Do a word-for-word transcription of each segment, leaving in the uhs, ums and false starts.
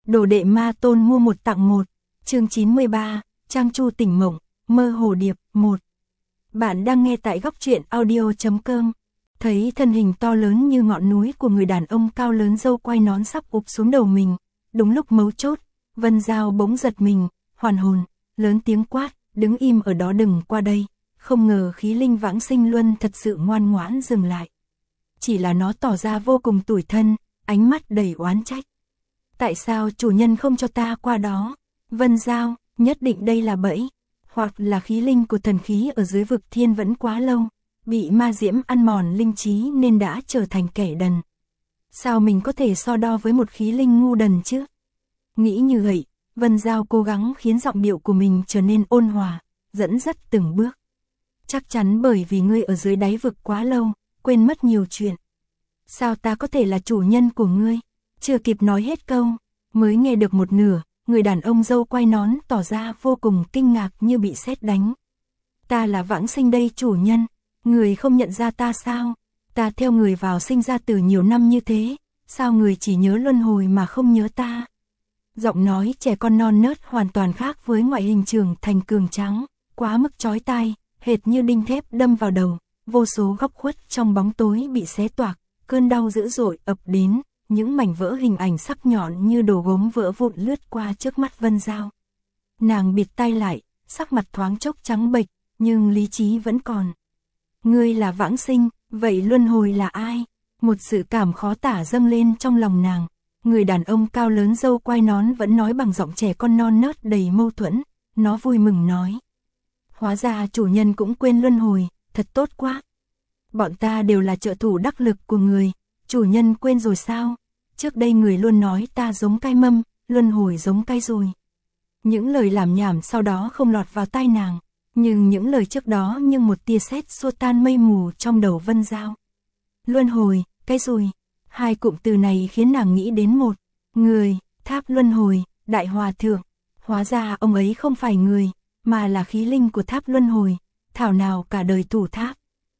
Đồ đệ ma tôn mua một tặng một. Chương chín mươi ba, Trang Chu tỉnh mộng, mơ hồ điệp, một. Bạn đang nghe tại góc truyện audio chấm com. Thấy thân hình to lớn như ngọn núi của người đàn ông cao lớn râu quai nón sắp ụp xuống đầu mình. Đúng lúc mấu chốt, Vân Giao bỗng giật mình, hoàn hồn, lớn tiếng quát, đứng im ở đó đừng qua đây. Không ngờ khí linh vãng sinh luân thật sự ngoan ngoãn dừng lại. Chỉ là nó tỏ ra vô cùng tủi thân, ánh mắt đầy oán trách. Tại sao chủ nhân không cho ta qua đó? Vân Giao, nhất định đây là bẫy, hoặc là khí linh của thần khí ở dưới vực thiên vẫn quá lâu, bị ma diễm ăn mòn linh trí nên đã trở thành kẻ đần. Sao mình có thể so đo với một khí linh ngu đần chứ? Nghĩ như vậy, Vân Giao cố gắng khiến giọng điệu của mình trở nên ôn hòa, dẫn dắt từng bước. Chắc chắn bởi vì ngươi ở dưới đáy vực quá lâu, quên mất nhiều chuyện. Sao ta có thể là chủ nhân của ngươi? Chưa kịp nói hết câu, mới nghe được một nửa, người đàn ông râu quai nón tỏ ra vô cùng kinh ngạc như bị sét đánh. Ta là vãng sinh đây chủ nhân, người không nhận ra ta sao? Ta theo người vào sinh ra từ nhiều năm như thế, sao người chỉ nhớ luân hồi mà không nhớ ta? Giọng nói trẻ con non nớt hoàn toàn khác với ngoại hình trưởng thành cường tráng, quá mức chói tai, hệt như đinh thép đâm vào đầu, vô số góc khuất trong bóng tối bị xé toạc, cơn đau dữ dội ập đến. Những mảnh vỡ hình ảnh sắc nhọn như đồ gốm vỡ vụn lướt qua trước mắt Vân Giao. Nàng bịt tai lại, sắc mặt thoáng chốc trắng bệch, nhưng lý trí vẫn còn. Ngươi là vãng sinh, vậy luân hồi là ai? Một sự cảm khó tả dâng lên trong lòng nàng. Người đàn ông cao lớn râu quai nón vẫn nói bằng giọng trẻ con non nớt đầy mâu thuẫn. Nó vui mừng nói. Hóa ra chủ nhân cũng quên luân hồi, thật tốt quá. Bọn ta đều là trợ thủ đắc lực của người. Chủ nhân quên rồi sao? Trước đây người luôn nói ta giống cai mâm, luân hồi giống cai rồi. Những lời làm nhảm sau đó không lọt vào tai nàng, nhưng những lời trước đó như một tia sét xua tan mây mù trong đầu Vân Giao. Luân hồi, cai rồi, hai cụm từ này khiến nàng nghĩ đến một người, tháp luân hồi, đại hòa thượng. Hóa ra ông ấy không phải người, mà là khí linh của tháp luân hồi, thảo nào cả đời thủ tháp.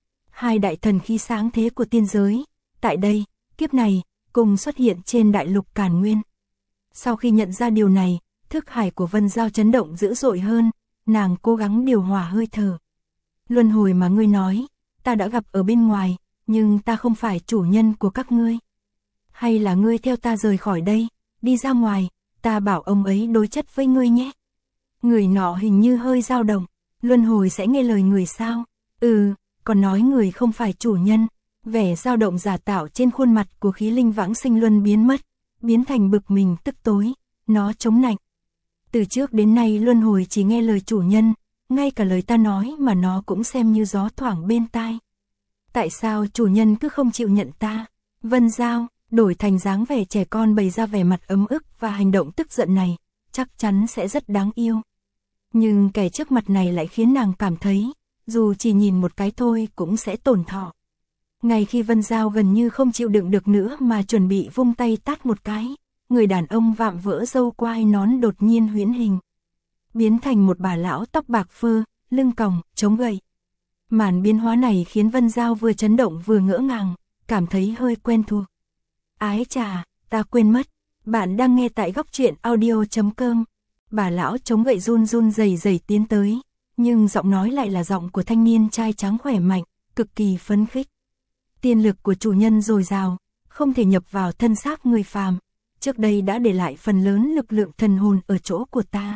Hai đại thần khí sáng thế của tiên giới. Tại đây, kiếp này, cùng xuất hiện trên đại lục Càn Nguyên. Sau khi nhận ra điều này, thức hải của Vân Giao chấn động dữ dội hơn, nàng cố gắng điều hòa hơi thở. Luân hồi mà ngươi nói, ta đã gặp ở bên ngoài, nhưng ta không phải chủ nhân của các ngươi. Hay là ngươi theo ta rời khỏi đây, đi ra ngoài, ta bảo ông ấy đối chất với ngươi nhé. Người nọ hình như hơi dao động, luân hồi sẽ nghe lời người sao? Ừ, còn nói người không phải chủ nhân. Vẻ dao động giả tạo trên khuôn mặt của khí linh vãng sinh luân biến mất, biến thành bực mình tức tối, nó chống nạnh. Từ trước đến nay luân hồi chỉ nghe lời chủ nhân, ngay cả lời ta nói mà nó cũng xem như gió thoảng bên tai. Tại sao chủ nhân cứ không chịu nhận ta? Vân Giao, đổi thành dáng vẻ trẻ con bày ra vẻ mặt ấm ức và hành động tức giận này, chắc chắn sẽ rất đáng yêu. Nhưng kẻ trước mặt này lại khiến nàng cảm thấy, dù chỉ nhìn một cái thôi cũng sẽ tổn thọ. Ngay khi Vân Giao gần như không chịu đựng được nữa mà chuẩn bị vung tay tát một cái, người đàn ông vạm vỡ râu quai nón đột nhiên huyễn hình. Biến thành một bà lão tóc bạc phơ, lưng còng, chống gậy. Màn biến hóa này khiến Vân Giao vừa chấn động vừa ngỡ ngàng, cảm thấy hơi quen thuộc. Ái chà, ta quên mất, bạn đang nghe tại góc truyện audio chấm com. Bà lão chống gậy run run rẩy rẩy tiến tới, nhưng giọng nói lại là giọng của thanh niên trai trắng khỏe mạnh, cực kỳ phấn khích. Tiên lực của chủ nhân dồi dào, không thể nhập vào thân xác người phàm, trước đây đã để lại phần lớn lực lượng thần hồn ở chỗ của ta.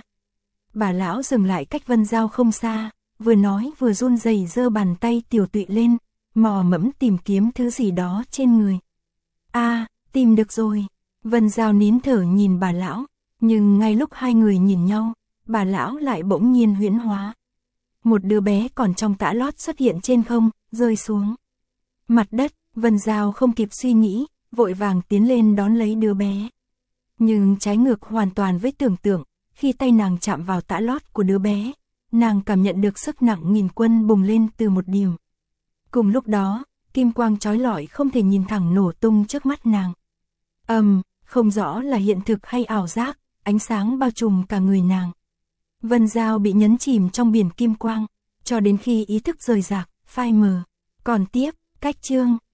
Bà lão dừng lại cách Vân Giao không xa, vừa nói vừa run rẩy giơ bàn tay tiểu tụy lên, mò mẫm tìm kiếm thứ gì đó trên người. A, à, tìm được rồi. Vân Giao nín thở nhìn bà lão, nhưng ngay lúc hai người nhìn nhau, bà lão lại bỗng nhiên huyễn hóa. Một đứa bé còn trong tã lót xuất hiện trên không, rơi xuống mặt đất. Vân Giao không kịp suy nghĩ, vội vàng tiến lên đón lấy đứa bé. Nhưng trái ngược hoàn toàn với tưởng tượng, khi tay nàng chạm vào tã lót của đứa bé, nàng cảm nhận được sức nặng nghìn quân bùng lên từ một điểm. Cùng lúc đó, kim quang chói lọi không thể nhìn thẳng nổ tung trước mắt nàng. Ầm, um, không rõ là hiện thực hay ảo giác, ánh sáng bao trùm cả người nàng. Vân Giao bị nhấn chìm trong biển kim quang, cho đến khi ý thức rời rạc, phai mờ. Còn tiếp, cách chương